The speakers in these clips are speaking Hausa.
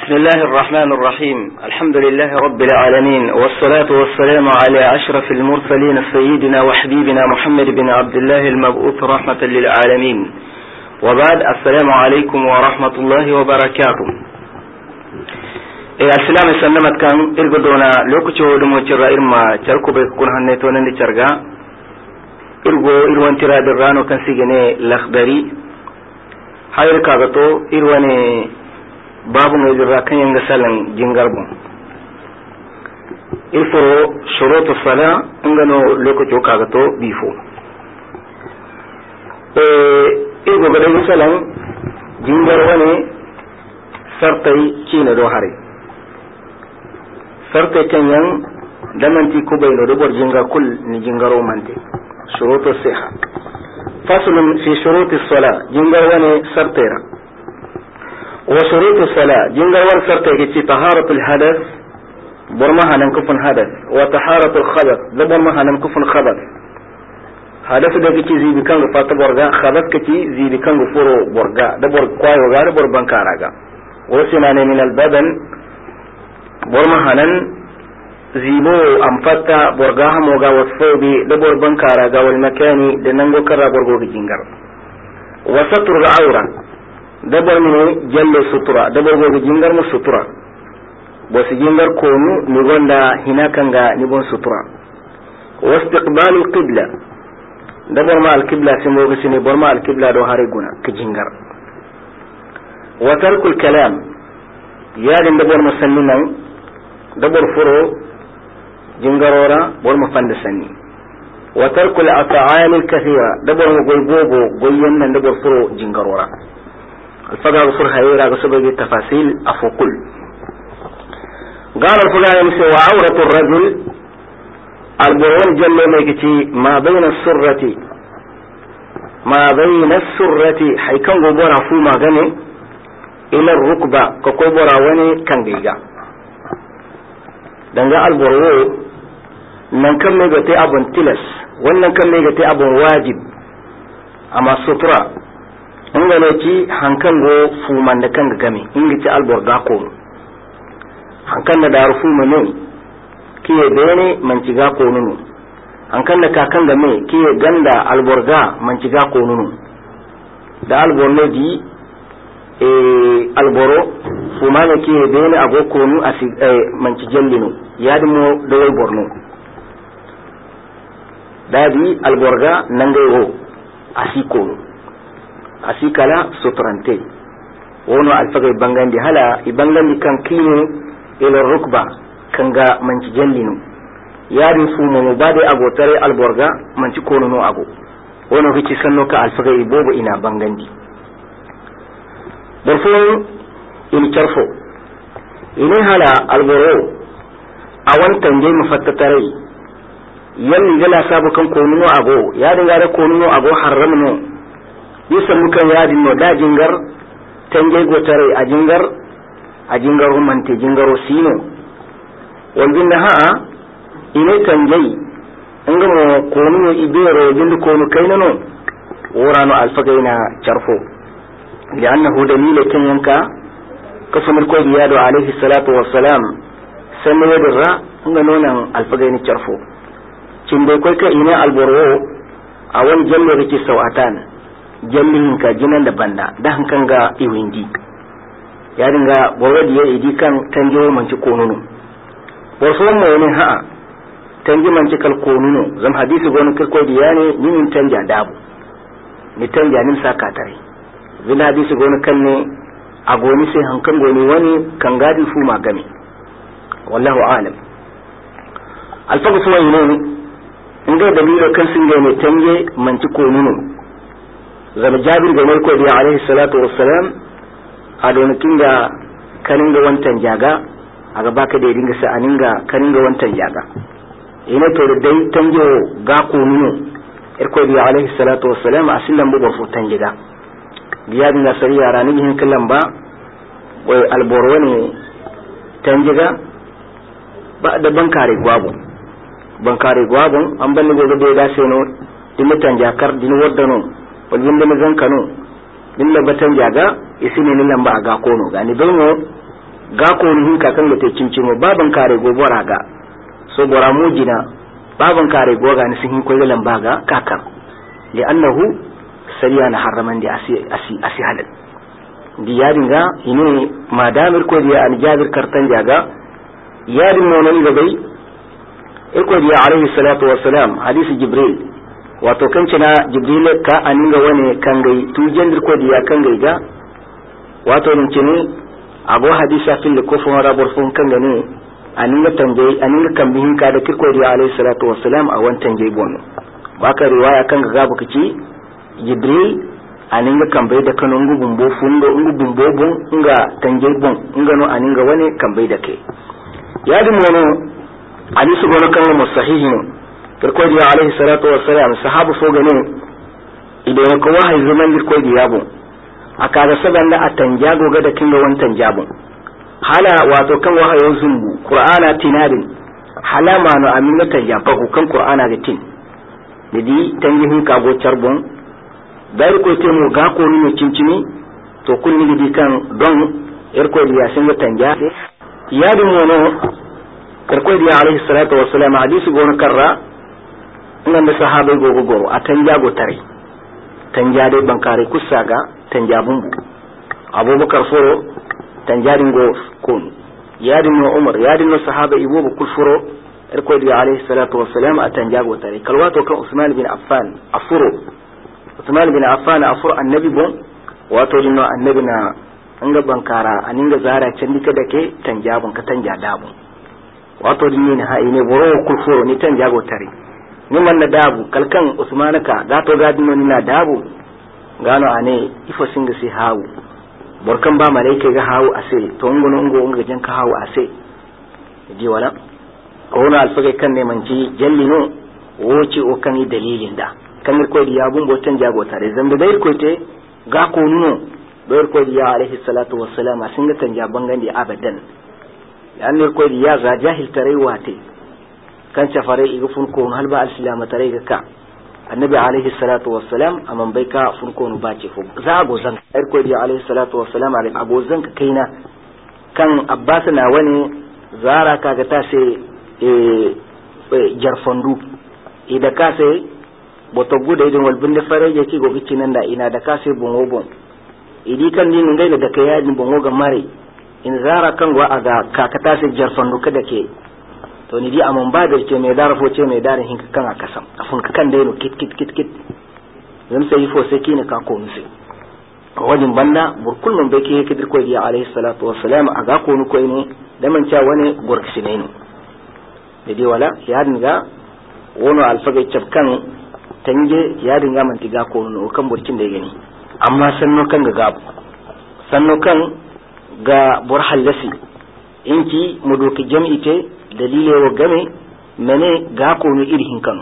بسم الله الرحمن الرحيم. الحمد لله رب العالمين، والصلاة والسلام على أشرف المرسلين سيدنا وحبيبنا محمد بن عبد الله المبعوث رحمة للعالمين، وبعد. السلام عليكم ورحمة الله وبركاته. السلام سلمت كان إرقدونا لوكتشو دموتشرا إرما تركو بيكون هنيتونا نتشرقا إروان ترا درانو كان سيجني لخبري حير كاغتو إرواني babu mai zirra kan yanga salan jingarbu ilfuro shurutu sala ingano lokaci kaga to bifo ilgo ga dai salan jingarwa ne sartai kina do hare sartai kanyan damanti ko bayno do bor jinga kul ni jingaro mante shurutu siha faslun fi shuruti sala jingarwa ne sartaira. وشروط الصلاة جنجر ورسرت طهارة الحدث برمها ننكفن حدث، وطهارة الخبث برمها ننكفن خبث. حدث ده كتي زي بكانغ فات برغا، خبث كتي زي بكانغ فرو برغا، ده بر كواي وغا ده بر بنكاراغا. وسنان من البدن برمها نن زيبو أمفتا برغاها موغا وصفوبي ده بر بنكاراغا، والمكاني ده ننغو كرا برغو جنجر. وستر العورة dabar ne jalle sutura, dabar gobe jingar mu sutura bo su jingar konu ni gonda hinakanga ni bon sutura. wa istiqbalul qibla dabar ma al qibla sai mo gasi ne bar ma al qibla do hare guna ka jingar. wa tarkul kalam yadin dabar musanninan dabar furo jingarora bor mu fanda sanni. wa tarkul at'am al kathira dabar mo goygogo goyen nan dabar furo jingarora. الفقه بصر هيرا بسبب التفاصيل أفوكل. قال الفقه يمسي وعورة الرجل البرون جل ميكتي ما بين السرة حيكون غبورا فوما غني إلى الركبة ككبورا وني كنجيجا دنجا البرو ننكم ميكتي أبن تلس وننكم ميكتي أبن واجب أما السطرة ingano ci hankan go fuman da kanga game ingi ci alborga ko hankan da daru fuma ne kiye bene man ci ga ko nunu hankan da kakan da me kiye ganda alborga man ci ga ko nunu da alborno di alboro fuma ne kiye bene ago ko nu asi man ci jallino yadimo da wai borno dadi alborga nangay wo asi ko asikala sutrante wono alfaga bangandi hala ibangandi kan kino ila rukba kanga manci jallinu yari fumo mo bade agotare alborga manci kono no ago wono kici sanno ka alfaga ibobo ina bangandi barfo in charfo ine hala alboro awan tanje mufattatare yalli gala sabu kan kono no ago yari ngare kono no ago haramno yusan mukan yadin no da jingar tangai gotare a jingar humante jingaro sino walbin ha ine tangai ngamo kono ibero jindu kono kainano worano alfagaina charfo li'annahu dalila kan yanka kasumul ko biyado alaihi salatu wassalam sanne wadirra ngano nan alfagaina charfo cinde koy ka ine alborwo awan jallo riki sawatan jallin ka jinan da banda da hankan ga iwindi ya dinga bawadi ya idi kan tanjo manci konuno bo so mo ne ha tanji manci kal konuno zam hadisi gon kirko diya ne nin tanja dabu ni tanja nin saka tare zin hadisi gon kan ne agoni sai hankan goni wani kan gadi fu magami wallahu a'lam. alfagu so ne inga dalilo kan singe ne tanje manci konuno zama jabir ga mai kodi alaihi salatu wassalam a don kinga kaninga wantan jaga aga baka da dinga sa aninga kaninga wantan jaga ina to dai tanjo ga ko nuno er kodi alaihi salatu wassalam asillan bu barfu tanjiga biya dinga sariya rani hin kallan ba wai alborwani tanjiga ba da bankare gwabon an banne gobe da ya sai no dimitan jakar din wadano wajen da zan kano din da batan jaga isini ni lamba aga kono gani dongo ga ko ni hinka kan gate cincimo baban kare gobora ga so bora mujina baban kare goga ni sin ko yalan baga kakar li annahu sariya na haraman da asi halal di yadinga ine madamir ko dia an jabir kartan jaga yadin monon ga bai iko dia alaihi salatu wassalam hadisi jibril wato kancina jibril ka aninga wane kangai tujendir ko dia kangai ga wato nin cini ago hadisa fil ko fon rabor fon kangane aninga tanje aninga kambihin ka da kirko dia alaihi salatu wassalam a wantan jey bonno baka riwaya kanga ga bukici jibril aninga kambai da kanu ngubumbo fundo ngubumbo bon nga tanje bon ngano aninga wane kambai da ke yadi mono hadisi gono kan musahihin kirko dia alaihi salatu wassalam sahabu fo gane idan ko wahayi zaman kirko dia bon aka da saban da atanja goga da kinga wantan jabun hala wato kan wahayin zumbu qur'ana tinadin halama no amina tanja fa kan qur'ana da tin didi tanjihin ka go charbon dari ko temo ga ko ni cincini to kunni didi kan don erko diya singa tanja yadi mono erko diya alaihi salatu wassalam hadisi gono karra nan da sahabai gogo atanja go tare tanja dai bankare kusaga tanjabumbu abubakar furo tanjarin go kun yadin no umar yadin no sahaba ibo kul furo irko di alayhi salatu wassalam atanjago tare kalwato kan usman bin affan afuro usman bin affan afuro annabi bon wato dinno annabi na anga bankara aninga zara candika dake tanjabun ka tanja dabu wato dinni ne ha ine boro kul furo ni tanjago tare ni man na dabu kalkan usmanaka gato gadino ni na dabu gano ane ifo singa si hawu borkan ba malaika ga hawu ase to ngono ngo jan ka hawu ase ji wala ko na alfaga kan ne manci jallino woci o kan dalilin da kan ko diya bun botan jago tare zambe dai ko te ga ko nuno dai ko diya alaihi salatu wassalam singa tan jaban gandi abadan yan ko diya za jahil tare wate kan safare igufun ko halba al-islam tare ga ka annabi alaihi salatu wassalam aman bai ka fun ko nu bace fu za go zan ko di alaihi salatu wassalam alai ago zan ka kaina kan abbas na wani zara kaga ta sai jarfandu ida ka sai boto gude idin wal binde fareje ki go gici nan da ina da ka sai bongo bon idi kan din ngai da kai yadin bongo ga mare in zara kan go aga kaka ta sai jarfandu kada ke to ni di amon badar ce mai darafo ce mai darin hinka kan akasam afun kan dai no kit zan sai fo sai kina ka ko musu wajin banda burkul mun bai ke kidir ko diya alaihi salatu wassalam aga ko nu ko ne da man cha wani gurkshi ne da dai wala ya dinga wono alfaga kan tanje ya dinga man tiga ko nu kan burkin da gani amma sanno kan ga gabu sanno kan ga burhallasi inki mudoki jam'i ce dalile wa game mene ga ko nu irhin kanu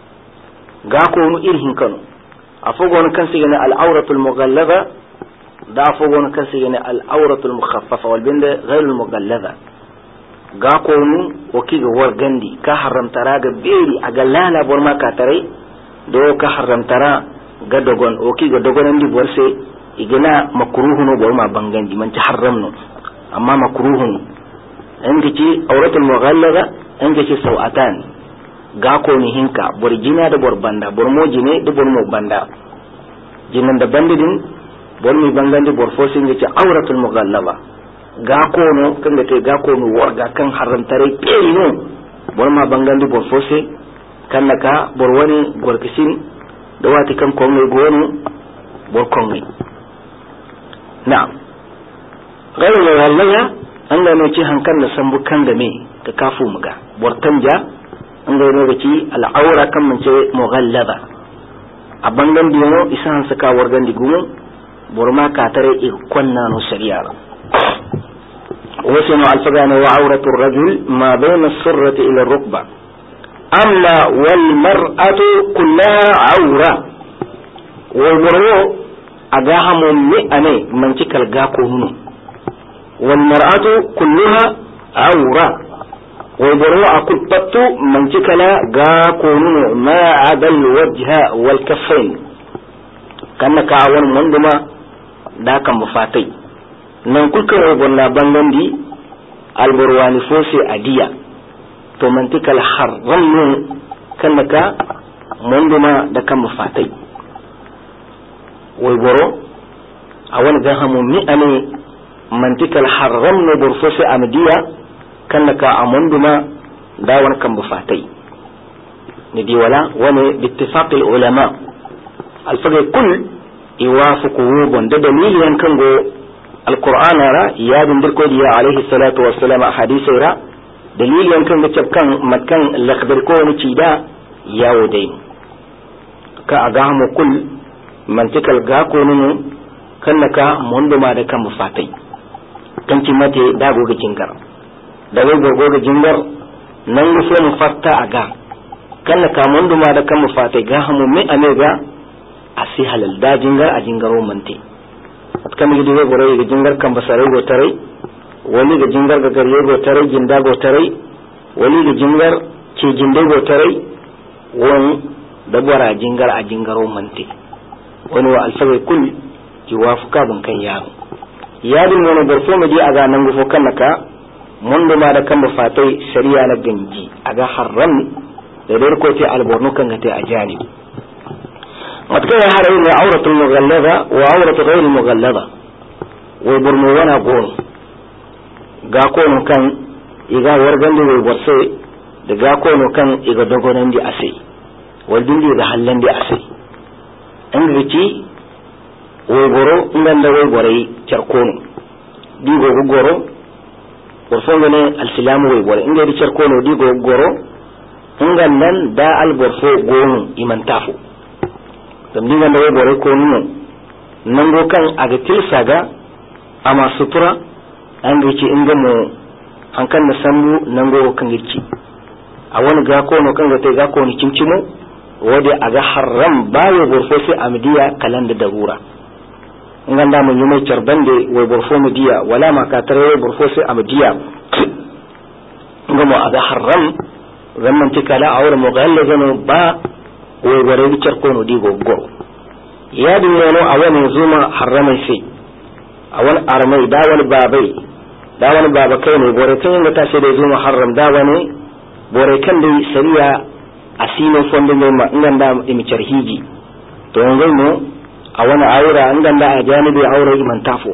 afogon kan sigane al-awratul mughallaba da afogon kan sigane al-awratul mukhaffafa wal binda ghayr al-mughallaba ga ko nu oki ga wargandi ka haramtara ga beri aga lala bor ma ka tare do ka haramtara ga dogon oki ga dogon ndi borse igina makruhun bor ma bangandi man ta haramno amma makruhun ci auratul mughallaba ci sawatan ga ko ni hinka borjina da borbanda bormoji ne da bormo banda jinan da bandidin bormi bangandi borfosi ci auratul mughallaba ga ko no kan da ga ko no warga kan haramtare keri no borma bangandi borfosi kan naka borwani gorkisin da wati kan ko ngai gonu borkongai na'am gairu mughallaba an gano ci hankan da san bukan da me ta kafu muga bortanja an gano da ci al'aura kan mun ce mughallaba a bangan dino isan saka wargan digumu borma ka tare i kwanna no shari'a wasu no alfagana wa auratu ar-rajul ma bayna as-surrati ila ar-rukba amma wal mar'atu kullaha aura wal mar'u aga hamu mi ane man ci kalga ko nuno والمرأة كلها عورة والبروء كتبت من جكلا قاكون ما عدا الوجه والكفين كأنك عوان مندما ذاك مفاتي نقول كرهبنا بندي alburwani fose adiya to mantikal haram nun kan naka monduma da kan mafatai wai goro a wani gahamu mi ane mantikal haram ne burfose amdiya kan naka a monduma da wani kan mafatai ni di wala wani bittifaqil ulama alfagai kul iwafuku bon da dalilin kan go alqur'ana ra ya bindir ko diya alaihi salatu wassalam hadisi ra dalilin kan ga kan makan lakbar ko ni cida yawo dai ka aga mu kul mantikal ga ko nu kan naka monduma da kan mufatai kan ci mate da goga jingar da goga jingar nan mu so mu fatta aga kan naka monduma da kan mufatai ga hamu me amega asi halal da jingar a jingaro mante kan mi diwe gore ga jingar kan basare go tare wani ga jingar ga gariye go tare jinda go tare wani ga jingar ce jinde go tare wani da bora jingar a jingaro mante wani wa alfabai kul ki wafuka ban kan yaro yadin wani barfo mu di aga nan gufo kan naka mun da ma da kan fatai shari'a na ganji aga haram da dai ko ce alborno kan ga ta ajani wata ya harayi ne auratul mughallada wa auratul ghayr mughallada wa burmu wana gon ga kono kan iga wargande wai borse da ga kono kan iga dogonan di ase waldin di ga hallan di ase an gici wai goro nganda wai gorai charkono di go goro borfo ne al-silamu wai gore inga di charkono di go goro ngan da al-borfo gonu imantafu dan dinga da wai gore ko nuno nango kan aga tilsaga ama sutura an gici inga mu hankan na sambu nango kan gici a wani ga ko no kan ga te ga ko ni cincimo wode aga haram bawo borfo sai amdiya kalan da darura nganda mun yi mai charbande wai borfo mudiya wala ma ka tare wai borfo sai amdiya ngamo aga haram zaman tikala awra mughallazano ba wai gore bi charkono di goggo ya din nono a wani zuma haramai sai a wani armai da wani babai da wani baba kai ne gore kan ga ta sai da zuma haram da wani gore kan dai sariya asino fondo mai ma nganda imi charhiji to ngai mo a wani aura nganda a janibi aura iman tafo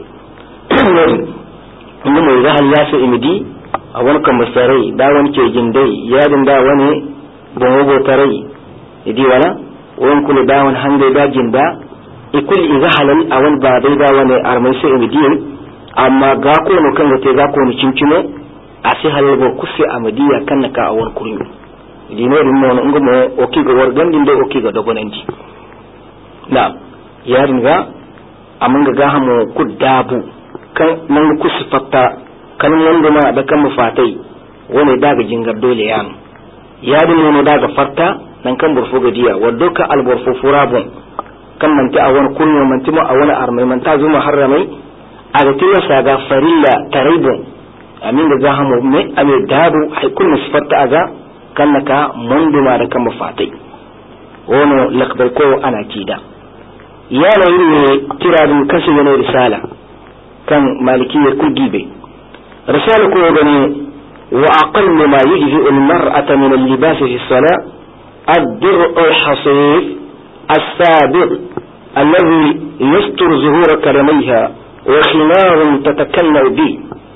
inda mai zahal ya sai imidi a wani kan masarai da wani ke jindai ya dinda wani bongo tarai idi wala wani kula da wani hange da jinda ikul izahalal a wani babai da wani armai sai imidi amma ga ko no kan ga te ga ko ni cincino a sai halal go kusse amadiya kan naka a wani kurmi dino dum non ngomo o ki go war gandin de o ki go dogonanti na yarin ga amanga ga hamo kudabu kan nan ku sifatta kan wanda ma da kan mufatai wani daga jingar dole yan yarin no daga farta nan kan burfo gadiya waddo ka alburfo furabun kan man ta a wani kunyo man timo a wani armai man ta zuma haramai a ga tiya saga farilla taraibun amin da ga hamo me ame dabu hay kullu sifatta aga kannaka monduma da kan mafatai wono lakbar ko ana kida yana yin kiradun kasu ne risala kan malikiyar kugibe risala ko gani wa aqallu ma yujzi al-mar'ata min al-libas fi as-salah ad-dir'u al-hasif as-sabiq alladhi yastur zuhura kalamayha wa khimarun tatakallamu bi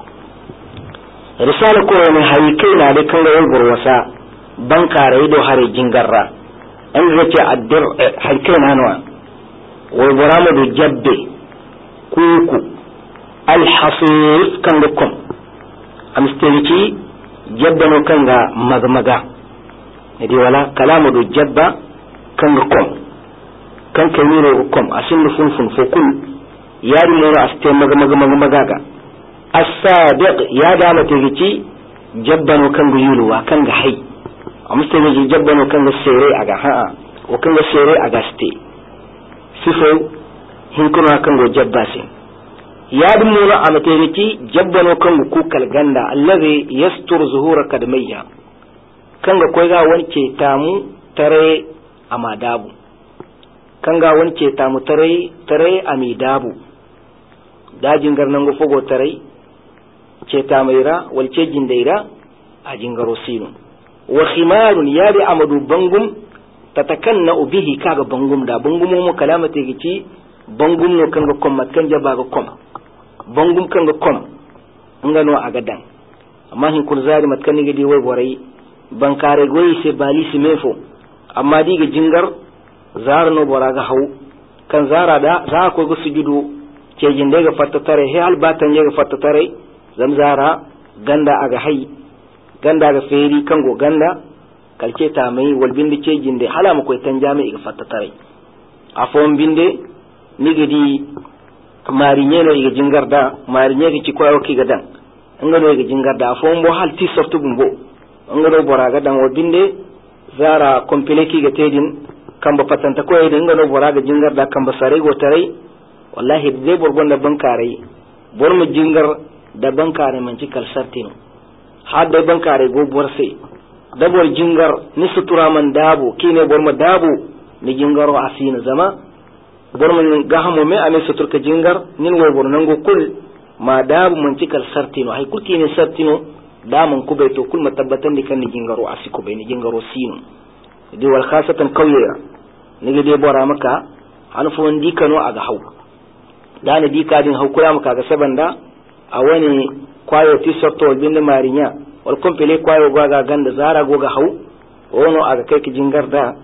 risala ko ne haykaina da kan gawar wasa ban kare ido hare jingarra an zace addir halkai nanwa wai buramu jabbe kuku alhasif kan da kom amsteliki jabba no kan ga magmaga idi wala kalamu do jabba kan ga kom kan kamiro kom asin funfun fokul yari mo aste magmaga ga as-sadiq ya da matigici jabba no kan ga yuluwa kan ga hai amstani jabbano kan sere aga ha o kan sere aga ste sifo hinkuna kan go jabbasi ya dumuna amateriki jabbano kan ku kalganda allazi yastur zuhura kadmayya kan ga koi ga wanke tamu tare amadabu kan ga wanke tamu tare amidabu dajin garnan go fogo tare ce tamaira wal ce jindaira a jingaro sino wa khimarun yadi amadu bangum tatakanna bihi kaga bangum da bangum mu kalamate gici bangum no kanga kom mat kan jaba ga kom bangum kanga kom ngano aga dan amma hin kun zari mat kan ngidi way borai bankare goyi se bali si mefo amma diga jingar zara no boraga haw kan zara da za ko ga sujudu ce jinde ga fatta tare he al batan ga fatta tare zam zara ganda aga hay ganda ga feri kango ganda kalce ta mai wal bindi ce jinde hala mu koy tan jami ga fatta tare afon binde nigidi marinye no ga jingar da marinye ga ci koyo ki ga dan ngano ga jingar da afon bo hal ti softu bumbo ngano boraga dan wal binde zara kompileki ga tedin kamba patanta ko yedin ngano boraga jingar da kamba sare go tare wallahi dai borgon da bankare bor mu jingar da bankare man ci kal sartino har da bankare go borse da bor jingar ni sutura man dabo kine bor ma dabo ni jingaro asina zama bor man gahamo me ame suturka jingar nin way bor nango kul ma dabo man ci kal sartino hay kul kine sartino da man ku bai to kul matabbatan di kan ni jingaro asiko bai ni jingaro sino di wal khasatan kawya ni de bora maka an fo ndi kano aga haw dana di kadin haw kula maka ga sabanda a wani kwayo ti sotto bin marinya wal kompele kwayo gaga ganda zara goga haw wono aga kai ki jingar da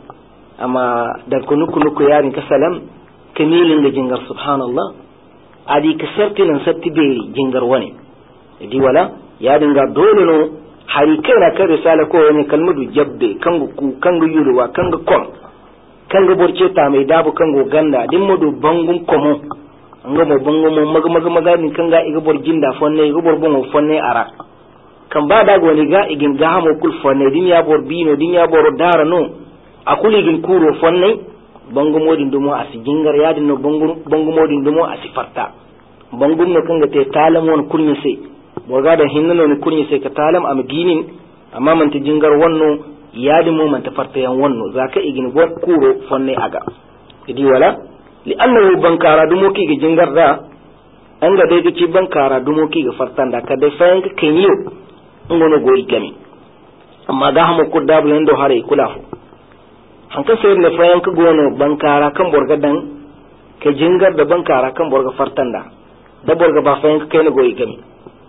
amma dan kunu yarin ka salam kamilin da jingar subhanallah adi ka sartinan satti be jingar wani di wala ya dinga dole no hari kaina kan risala ko wani kalmadu jabbe kangu yuluwa kangu kom kangu borce ta mai dabu kangu ganda din mudu bangun komo anga mo bangun mo maga ni kanga iga bor jinda fonne iga bor bongo fonne ara kan ba da goni ga igin ga hamo kul fonne din ya bor bino din ya bor dara no akuli gin kuro fonne bangu modin dumo asi jingar ya din no bangu modin dumo asi farta bangum no kanga te talam won kunni sai borga da hinno ni kunni sai ka talam am ginin amma man ta jingar wonno yadi mo man ta farta yan wonno zaka igin bor kuro fonne aga idi wala li annahu bankara dumo ki ga jingar da an ga dai ci bankara dumo ki ga fartanda ka dai fayan ka kenyo ngono goyi gami amma ga hamo kudda bu yando hare kulafu hanka sai ne fayan ka gono bankara kan borga dan ka jingar da bankara kan borga fartanda da borga ba fayan ka kai ne goyi gami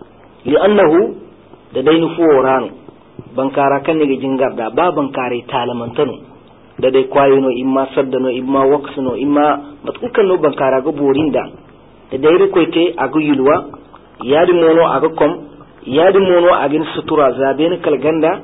li annahu da dai nufu worano bankara kan ne ga jingar da ba bankare talamantano da dai kwayo no imma saddano imma waksuno imma matkukan no bankara ga borinda da dai rikoite aga yulwa yadi mono aga kom yadi mono agin sutura zabe ne kalganda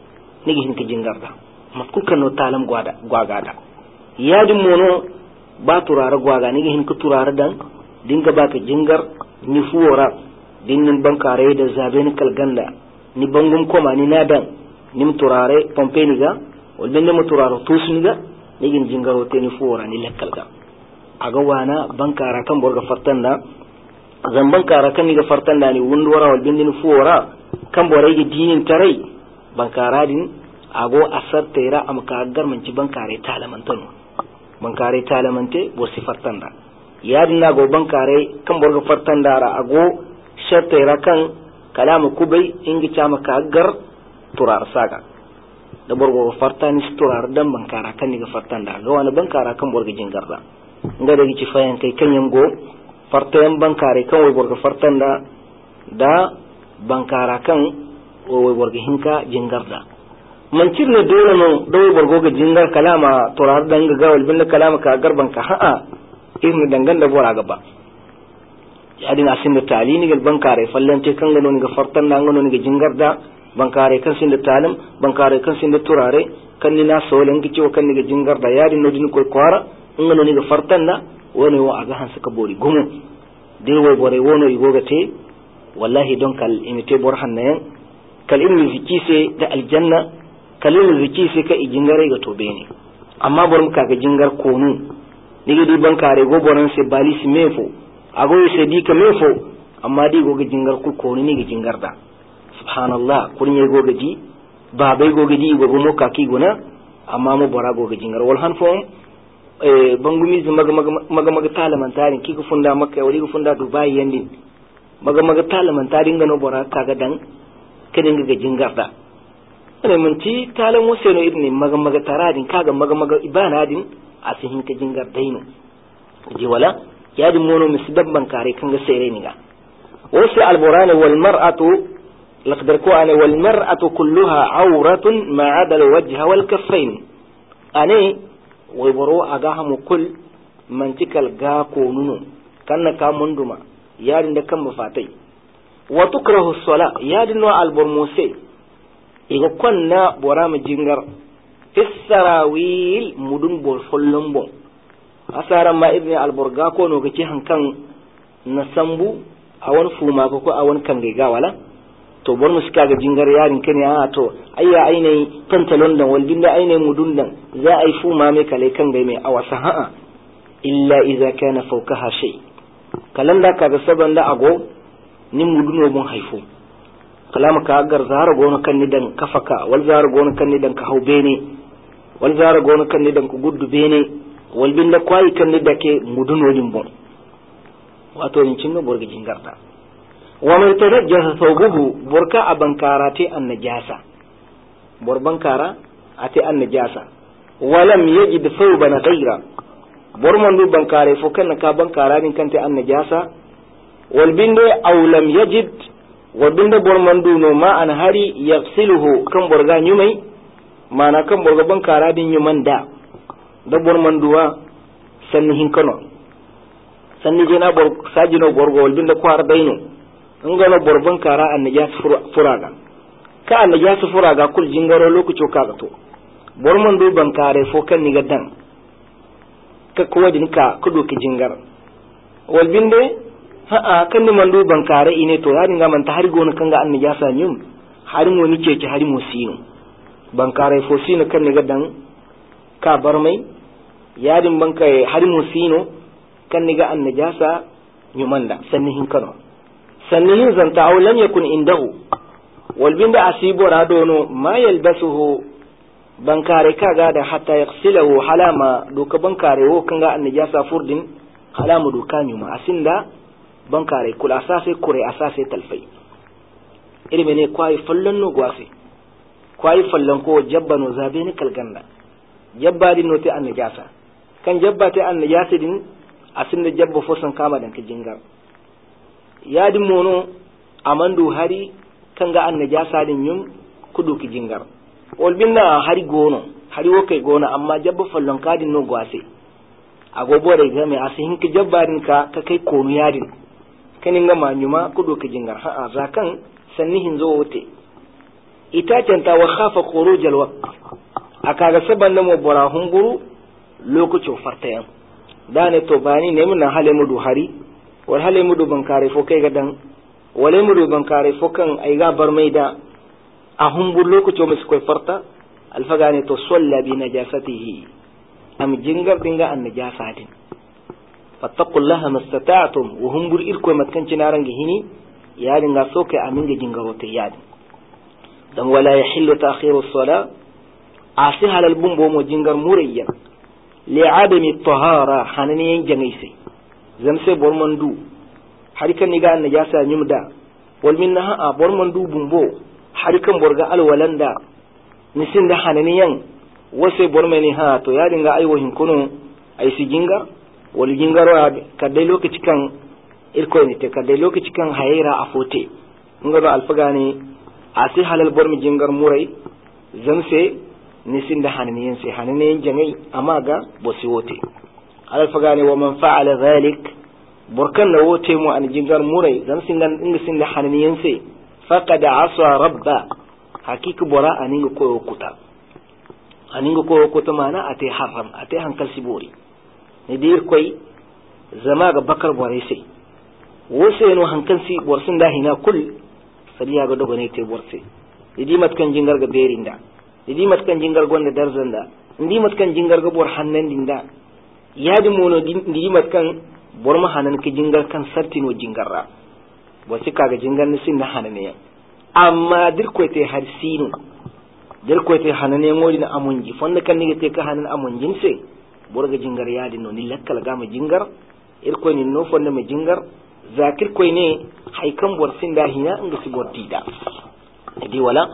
ne ga hinka jingar da matkukan no talam gwagada yadi mono ba turara gwaga ne ga hinka turara dan dinga baka jingar ni fuwora dinnin bankare da zabe ne kalganda ni bangum koma ni nadan nim turare pompe ni ga walbende mo turaro tusni ga ni gin jingaro te ni fuwora ni lekkal ga aga wana bankara kan borga fartanda zan bankara kan ni ga fartanda ni wundwara walbende ni fuwora kan borai ga dinin tarai bankara din ago asar tera am ka garmanci bankare talamantano bankare talamante bo si fartanda yadin na go bankare kan borga fartanda ra ago shartera kan kalamu kubai ingi chama ka gar turar saga da borgo fartani turar dan bankara kan ni ga fartanda ga wani bankara kan borga jingarda nga da gici fayan kai kan yango fartayan bankare kan wai borga fartanda da bankara kan wai borga hinka jingarda man cirne dole no do borgo ga jingar kalama turar dan ga wal bin kalama ka garban ka ha'a irin dangan da bora gaba adin asin da talini gal bankare fallante kan gano ni ga fartan da ngano ni ga jingarda bankare kan sin da talim bankare kan sin da turare kan ni na solen gici o kan ni ga jingarda yadin no din ko kwara ngano ni ga fartan da woni wo aga han suka bori gumu dir wo bore wono igo ga te wallahi don kal imite bor hanne kal ilmi zikise da aljanna kal ilmi zikise ka ijingare ga tobe ne amma bor muka ga jingar konu ni ga di bankare go boran se bali si mefo ago sai di ka mefo amma di goga jingar ku ko ni ga jingar da subhanallah kun ye goga di ba bai goga di goga mo ka ki gona amma mo bora goga jingar wal han fo bangumi maga talaman tarin ki ku funda makka wali ku funda dubai yandi maga talaman ta dinga no bora kaga dan kadin ga jingar da ne mun ci talan wose no ibni maga taradin kaga maga ibana din asihin ka jingar daino ji wala ya din mono misdabban kare kan ga sere ni ga wose alburani wal mar'atu laqdar ko ana wal mar'atu kulluha awratun ma 'ada al wajha wal kaffain ane way boro aga hamu kul mantikal ga ko nuno kanna ka munduma yadin da kan mafatai wa tukrahu as-sala yadin wa al-burmusi iga konna bora mu jingar fisarawil mudun bol follon bon asaran ma ibn al-burga ko no gaci hankan na sambu awan fuma ko awan kan ga wala to bor muska ga jingar yarin kane a to ayya ainai pantalon dan wal binda ainai mudun dan za ai fuma me kale kan ga mai awasa ha'a illa idza kana fawkaha shay kalanda ka ga saban da ago nin muduno mun haifu kalama ka gar zara gona kan ni dan kafaka wal zara gona kan ni dan ka haube ne wal zara gona kan ni dan ku guddu bene wal binda kwai kan ni dake muduno din bon wato nin cinno borga jingarta wa man tarajjaha thawbuhu burka abankarati an najasa borbankara ati an najasa walam yajid thawban ghayra borman du bankare fo kan ka bankara din kante an najasa wal binde aw lam yajid wal binde borman du no ma an hari yaghsiluhu kan borga nyumai mana kan borga bankara din nyuman da borman duwa sanni hin kano sanni jena bor sajino borgo wal binde ko har daino ngano borban kara an najasa furaga ka an najasa furaga kul jingaro lokaci ka to borman du bankare fo kan ni gadan ka ko wadin ka kudo ki jingar wal binde ha kan ni mandu bankare ine to ya dinga man ta har gona kanga an najasa nyum har mo ni ce har mo sino bankare fo sino kan ni gadan ka bar mai ya din bankai har mo sino kan ni ga an najasa nyumanda sannihin kano sannihin zanta aw lam yakun indahu wal binda asibo radono ma yalbasuhu bankare kaga da hatta yaghsilahu halama doka bankare wo kanga an najasa furdin halama doka nyuma asinda bankare kula asase kure asase talfai irme ne kwai fallon no gwase kwai fallon ko jabbano zabe ne kalganda jabba din no te an najasa kan jabba te an najasa din asinda jabba fosan kama dan ka jingar yadi mono amandu hari kanga an najasa din yum kudu ki jingar wal binna hari gono hari wokai gono amma jabba fallon kadin no gwase agobo da ga mai asihin ki jabbarin ka kai konu yadin kanin ga manyuma kudu ki jingar ha zakan sannihin zo wote ita canta wa khafa khuruj al waqt aka ga saban da mo bora hunguru lokacin fartayan dane to bani ne mun hale mu du hari wal hale mudu bankare fo kai gadan wale mudu bankare fo kan ay ga bar mai da a humbur lokaci mu koy farta alfagane to solla bi najasatihi am jingar dinga an najasatin fattaqullaha mastata'tum wa humbur irko matkan cinaran hini ya dinga so kai amin ga jingaro ta yadi dan wala yahillu ta'khiru as-sala asihala al-bumbo mo jingar murayyan li'adami at-tahara hananiyan jangaisi zamse bormandu harikan niga an najasa nyumda wal minna ha bormandu bumbo harikan borga alwalanda nisin da hananiyan wase bormani ha to ya dinga aiwo hinkuno ai siginga wal jingaro kadai lokaci kan irko ne te kadai lokaci kan hayira afote ngado alfagani asi halal bormi jingar murai zamse nisin da hananiyan sai hananiyan jangai amaga bosi wote alfagani wa man fa'ala dhalik burkan na wote mu an jingar murai zan singan inga sinda hananiyan sai faqad asa rabba hakika bora aninga koyo kuta mana ate haram ate hankal sibori ne dir koy zama ga bakar bore sai wose no hankal si borsin da hina kul sadiya ga dogo ne te borse idi matkan jingar ga berinda idi matkan jingar gonda darzanda idi matkan jingar ga bor hannan dinda yadi mono ndi matkan borma hanan ki jingar kan sartino jingarra bo sika ga jingar ni sin na hanane amma dir ko te har sinu dir ko te hanane ngodi na amunji fonda kan ni te ka hanan amunjin se borga jingar yadi no ni lakkal ga ma jingar ir ko ni no fonda ma jingar zakir koy ne haikan borsin da hina inga si bortida di wala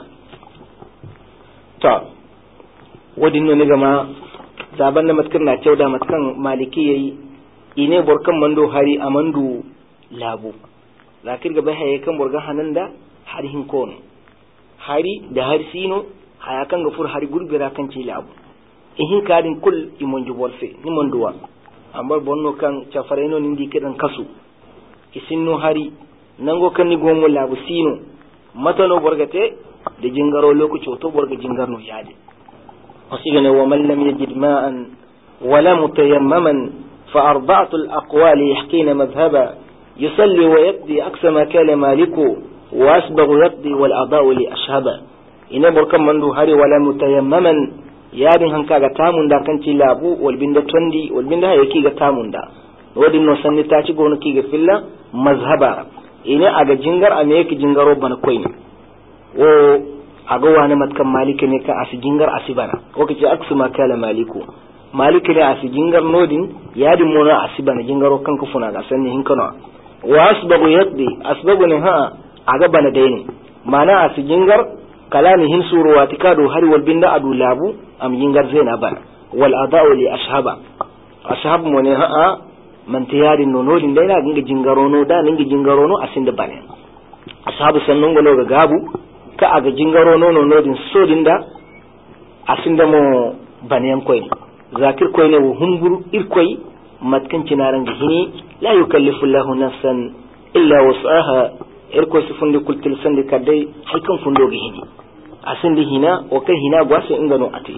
ta wadin no ne gama zaban da matkan na cewda matkan maliki yayi ine borkan mando hari amandu labu zakir ga bai haikan borga hananda har hin kono hari da har sino hayakan ga fur hari gurbira kan ci labu ihin kadin kul imonju borse ni monduwa ambar bonno kan chafareno nindi kedan kasu isinno hari nango kan ni gomo labu sino matano borgate de jingaro lokaci to borga jingarno yaade wasigana wa man lam yajid ma'an wala mutayammaman fa arba'atu al-aqwali yahkina madhhaba yusalli wa yaqdi aqsa ma kana maliku wa asbaghu yaqdi wal ada'u li ashhaba ina borkan mandu hari wala mutayammaman yadin hanka ga tamun da kan ci labu wal binda tondi wal binda yake ga tamun da wadin no sanni ta ci gono ki ga filla mazhaba ina aga jingar a me yake jingaro bana koy ne o aga wani matkan maliki ne ka asi jingar asibana o kace aksu ma kala maliku maliki ne asi jingar nodin yadin mona asibana jingaro kan ku funa ga sanni hin kana wa asbagu yaqdi asbagu ne ha aga bana dai mana asi jingar kalani hin suru watikado hari wal binda adu labu am jingar zena bana wal ada'u li ashab mo ne ha man tiyari no nodin dai na ginga jingaro no da ninga jingaro no asinda bane ashabu sannun galo ga gabu ka aga jingaro no no nodin sodin da asinda mo banen koy zakir koy ne humburu irkoy matkan cinaran gihini la yukallifu Allahu nafsan illa wus'aha irko su fundi kultil sandi kadai haikan fundo gihini asindi hina o kai hina gwase ingano ate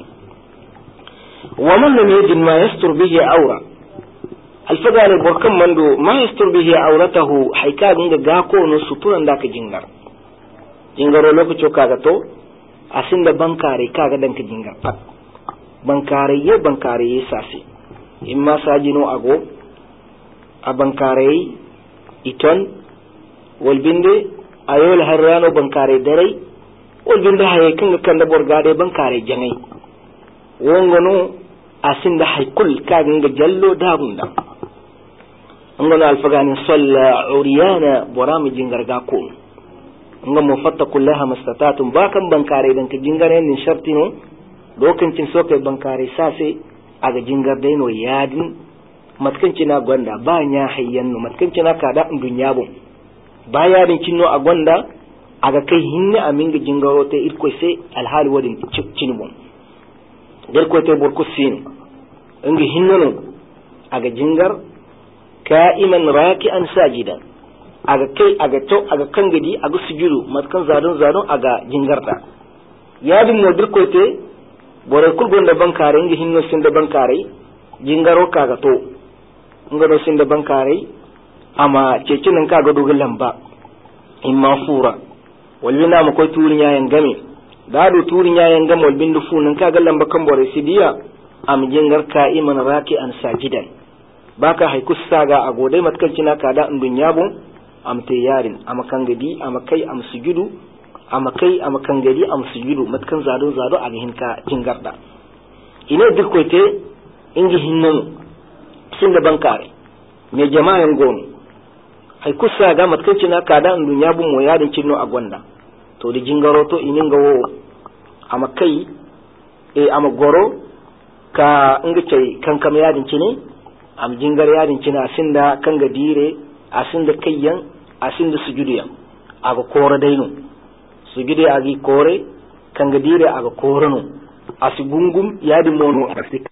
wa man lam yajid ma yastur bihi awra alfagale borkan mando ma yastur bihi awratahu haika dinga gako no suturan da ka jingaro lokaci kaga to asinda bankare kaga dan ka jingar pat bankare ye sasi imma sajino ago a bankare iton walbinde ayol harrano bankare darai walbinde haye kanga kanda borgade bankare jangai wongono asinda haykul kaga jallo dagunda ngono alfagani salla uriyana borami jingarga ko ngam fattakullaha mastatatum bakan bankare dan ka jingare nin shartino lokacin soke bankare sase aga jingarde no yadin matkanci na gwanda ba nya hayyanno matkanci na kada dunya bon ba yadin cinno a gwanda aga kai hinne aminga jingaro te irko sai alhali wadin cinbon der ko te bor ko sin ngi hinno aga jingar ka'iman raki'an sajidan aga kai aga to aga kangadi aga sujudu matkan zadon aga jingarta yadin no dir ko te bore kul gonda bankare ngi hinno sinde bankare jingaro kaga to ngado sinde bankare ama cecinan kaga dogal lamba imma fura walbina ma koy turinya yan game dado turinya yan game walbindu funan kaga lamba kan bore sidiya am jingar ka'iman raki'an sajidan baka haikus saga a godai matkancina kada indun yabon am te yarin am kangadi am kai am sujudu am kai am kangadi am sujudu matkan zado a hinka jingarda ine dirkoite ingi hinnan sinda bankare me jama'an gon haikus saga matkancina kada indun yabon mo yarin cinno a gonda to di jingaro to ininga wo am kai am goro ka inga cai kankam yarin cine am jingar yarin cina asinda kanga dire asinda kayyan asinda sujudiyan aga kora daino sujude agi kore kanga dire aga korano asigungum yadi mono asik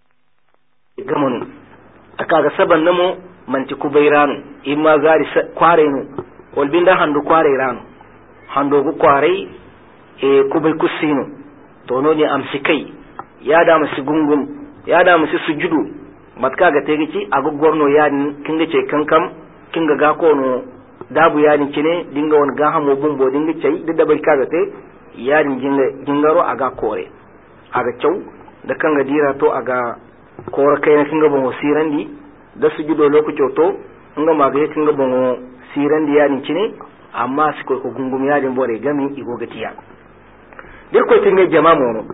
gamanu akaga saban namo manti kubairano imma zari kware no olbinda handu kware rano hando gu kware kubai kusino to no ne amsikai yada masigungum yada masi sujudu matka ga tegici a gogorno yadin kinga ce kankam kinga ga kono dabu yadin kine dinga won ga hamo bumbo dinga ce duk da bai kaga te yadin jingaro aga kore aga cew da kanga dira to aga kore kai na kinga bon sirandi da su gido lokaci to inga maga kinga bon sirandi yadin kine amma su ko gungum yadin bore gami igogatiya dir ko tinga jama'a mono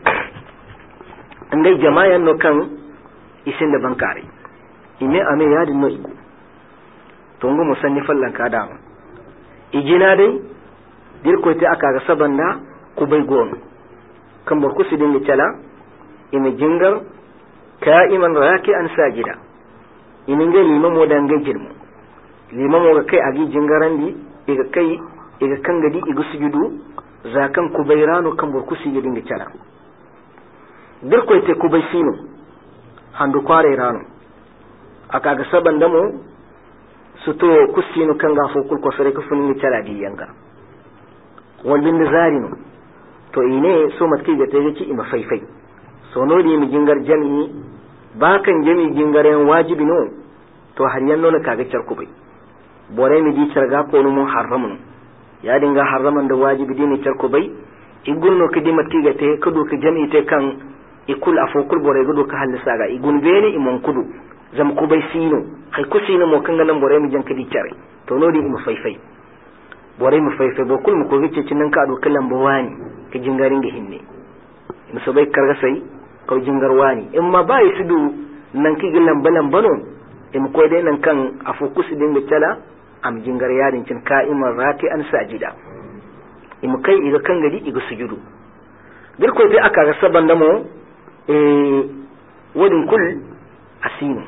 ndai jama'a no kan isin da bankare ime ame yadin no igu to ngu musannifan lan kada ijina dai dirko te aka ga sabanda ku bai gon kan bor ku sidin cala imi jingar ka'iman raki'an sajida imi ga limamo dan ga jirmu limamo ga kai agi jingarandi iga kai iga kangadi iga sujudu zakan ku bayrano kan bor ku sidin cala dirko te ku bai sino handu kware rano aka ga sabanda mo suto kusino kanga fo kul ko sare ko funni cala di yanga wallin da zarino to ine so matki ga tege ci ima faifai so no di mi jingar jami ba kan jami jingaren wajibi no to har yanno na kaga charku bai bore mi di charga ko no haramun ya dinga haraman da wajibi dini charku bai igunno kidi matki ga te kudu ka jami te kan ikul afo kul bore gudu ka halisa ga igun bene imon kudu zam ku bai sino hay ku sino mo kan nan bore mi janka di chare to no di ima faifai bore mu faifai bo kul mu ko gice cinan ka do kallan bawani ka jingarin ga hinne musu bai karga sai ko jingar wani in ma bai su du nan ki gillan balan bano in ko dai nan kan afokus din da tala am jingar yarin cin ka'iman raki an sajida in kai iga kan gadi iga sujudu bir ko dai aka ga saban da mo wadin kul asinu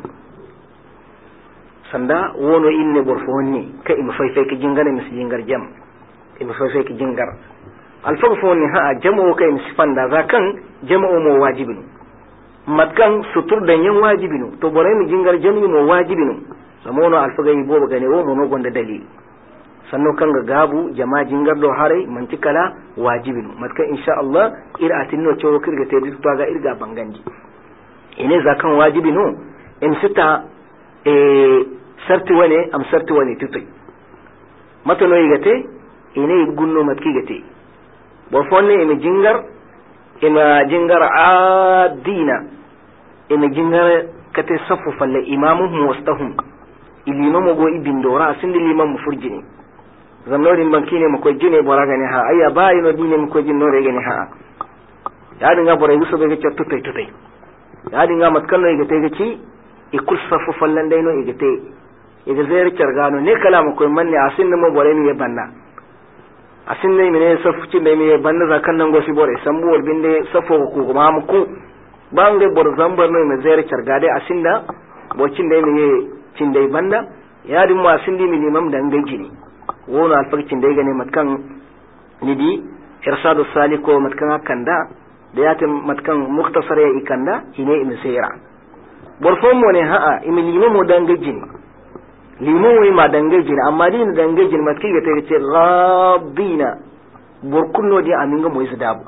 sanda wono inne borfonni ka im faifai ki jingane mis jingar jam im faifai ki jingar alfafonni ha jamo kai mis fanda zakan jamo mo wajibinu matkan sutur da yan wajibinu to bore mi jingar jami mo wajibinu samono alfagai boba gane wo mo gonda dalili sanno kan ga gabu jama jingar do hare mantikala wajibinu matkan insha Allah iratin no cewo kirga te bitu ga irga bangandi ine zakan wajibinu in sita sarti wane am sarti wane tutai mata no yigate ine gunno matki gate bo fonne ime jingar ima jingar adina ime jingar kate safu falle imamuhum wastahum ilimamu go ibin dora sindi limamu furjini zamnorin bankine mu ko jine boraga ne ha ayya bayino dine mu ko jinno rege ne ha ya dinga bore yuso be gece tutai ya dinga matkan no yigate geci ikul safu fallan dai no igate iga zai cargano ne kalamu ko manne asin mo bore mi banna asin ne mine safu cin da mi banna zakan nan gosi bore sambu wal binde safu ko kuma mu ku bange bor zambar no mi zai cargade asin da bocin da mi cin dai banna ya din mu asin di mi limam dan gaji ne wono alfarcin dai gane matkan nidi irsadu saliko matkan kanda da yatin matkan muktasar ya ikanda ine in sayra borfon mo ne ha'a imi limamu dangajin limu ma dangajin amma din dangajin matki ga tayi ce rabbina borkunno di aminga mo isu dabu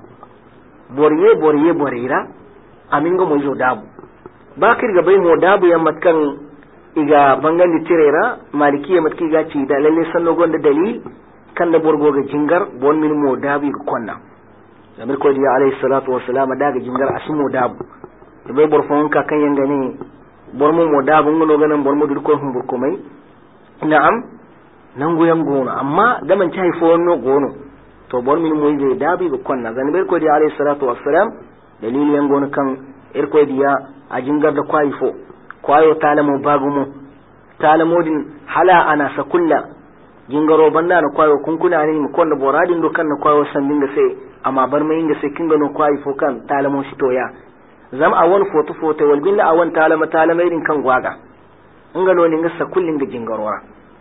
borira aminga mo isu dabu bakir ga bai mo dabu ya matkan iga bangan di tirera malikiya matki ga ci da lalle sanno gonda dalil kan da borgo ga jingar bon min mo dabu ga konna zamir ko diya alayhi salatu wassalam daga jingar asimo dabu bai borfon ka kan yanga ne bormo mo dabu ngono ganan bormo dur ko humbur ko mai na'am nan goyan gono amma da man cai fo no gono to bor min mo je dabi ko konna zan bai ko diya alayhi salatu wassalam dalili yan gono kan ir ko diya a jingar da kwai fo kwayo talamo bagumo talamodin hala ana sakulla jingaro banda na kwayo kunkuna ne mu konna boradin do kan na kwayo sandin da sai amma bar mai inda sai kinga no kwai fo kan talamo shi toya zam a wani foto wal billa a wani talama irin kan gwaga in ga noni ga sakullin ga jingarora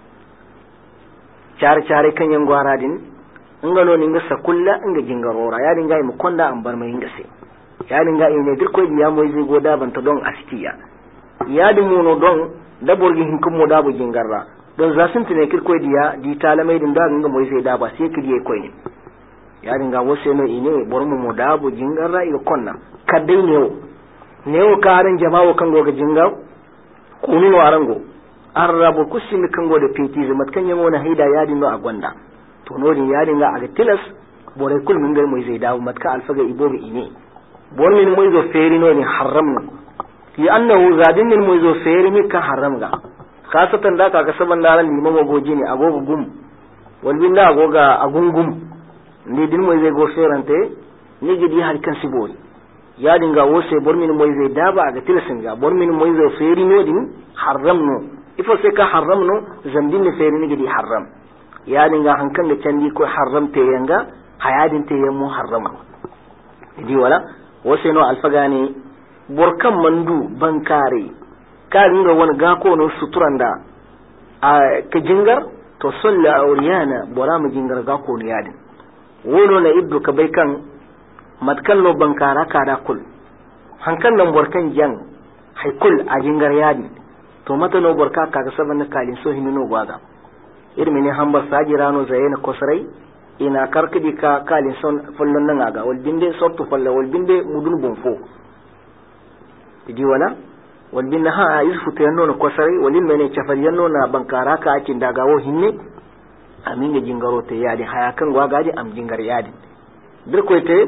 chare kan yan gwara din in ga noni ga sakulla in ga jingarora ya dinga mu konda an bar mai inda sai ya dinga ne dirko ya moy zai goda ban ta don astiya ya din mu no don da borgin hin kun mo da bu jingarra don zasin tine kirko diya di talamai din da ga moy sai da ba sai kiriye koy ne ya dinga wose no ine bormu mo da bu jingarra iga konna kadai newo karan jama'o kango ga jingaw kunino arango arrabu kusimi kango da peti zamat kan yamo na haida yadin no agwanda to nodin yadin ga aga tilas bore kul min gar moy zai dawo matka alfaga ibobe ine bor min moy zo feri no ni haram ki annahu zadin min moy zo feri mi ka haram ga kasatan da ka saban daran limamo goji ne agogo gum wal binda agoga agungum ni din moy zai go ferante ni gidi har kan sibori ya dinga wose bor min moy zai daba ga tilasin ga bor min moy zai feri no din haram no ifo sai ka haram no zambin ne fere ni gidi haram ya dinga hankan da candi ko haram te yanga hayadin te yammu haram idi wala wose no alfaga ne borkan mandu bankare ka dinga wani gako no suturanda a ka jingar to salla auriyana bora mu jingar gako ne yadin wono na ibdu ka bai kan matkan lo bankara ka da kul hankan nan borkan jan haikul a jingar yadin to mata no borka kaga saban na kalin so hinno gwaga irmi ne hambar sajirano zayena kosrai ina karkidi ka kalin son follon nan aga wal binde sortu folla wal binde mudun bonfo idi wala wal binna ha yusfu tayanno na kosrai walin mene chafal yanno na bankara ka akin dagawo hinne amin ga jingaro te yadi haya kan gwaga ji am jingar yadi bir ko te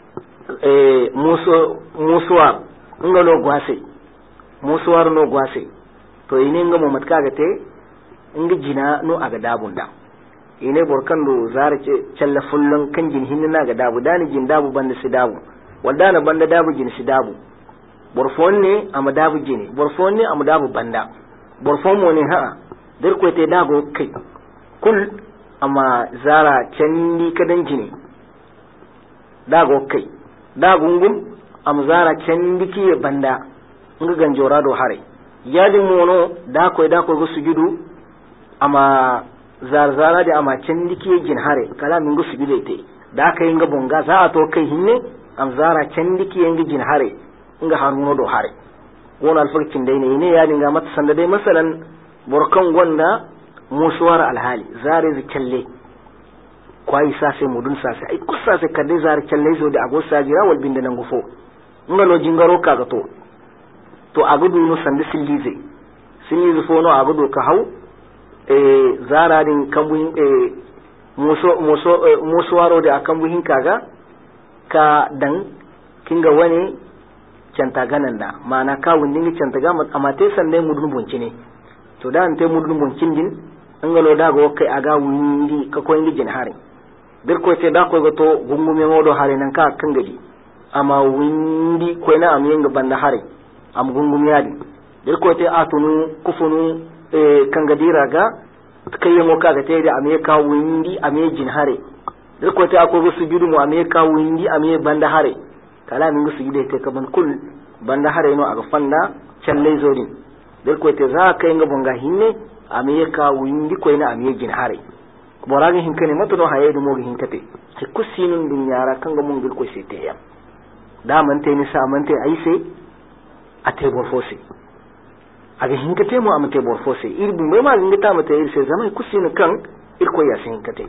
musuwa ngalo gwase musuwar no gwase to ine nga mo matka ga te inga jina no aga dabun da ine borkan do zara ce challa fullon kan jin hinna ga dabu dani jin dabu banda si dabu waldana banda dabu jin si dabu borfon ne am dabu jini borfon ne am dabu banda borfon mo ne ha dir ko te dago kai kul amma zara canni kadan jini dago kai dagungum am zara canni ki banda nga ganjora do hare yadin mono da koy go sujudu ama zarzara da ama canni ki jin hare kala min go sujudu te da kai nga bonga za a to kai hinne am zara canni ki yangi jin hare nga haruno do hare wona alfarkin dai ne yadin ga mata sanda dai masalan borkan gonda musuwar alhali zare zu kalle kwai sase mudun sase ai kusa se kadde zare kalle zo da agosa jira wal binda nan gufo ngalo jingaro kaga to agudu no sande sillize fo no agudu ka haw zara din kambuhin musuwaro da akambuhin kaga ka dan kinga wani canta ganan da mana ka wundin canta ga amate sande mudun bonci ne to da ante mudun boncin din ngalo da go kai aga wundi ka ko ngi jin hare bir ko te da ko go to gungume modo hare nan ka kan gadi amma wundi ko na am yanga banda hare am gungum yadi bir ko te atunu kufunu kan gadi raga kai yamo ka ga te da ame ka wundi ame jin hare bir ko te ako go sujudu mu ame ka wundi ame banda hare kala min go sujude te ka ban kul banda hare no aga fanda challe zodin bir ko te za kai nga bonga hinne ame ka wundi ko ina ame jin hare boragi hinkane matono hayedu mogi hinkate hay kusinun dunyara kanga mun gil ko sete yam da man te ni sa man te aise ate borfose aga hinkate mu amate borfose irbu mai ma ngita mate irse zaman kusinu kan irko ya sin hinkate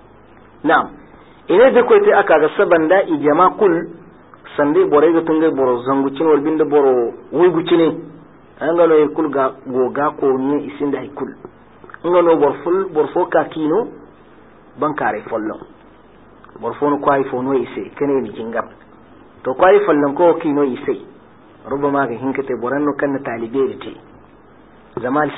na'am ine de ko te aka ga sabanda ijama kul sande borai ga tungai boro zangucin wal binda boro wuigucine angalo e kul ga goga ko ni isinda hay kul ngano borfo ka kino bankare follon borfo no kwai fono ise kene ni jingam to kwai follon ko kino ise rubama ga hinkate boranno kan talibe te zaman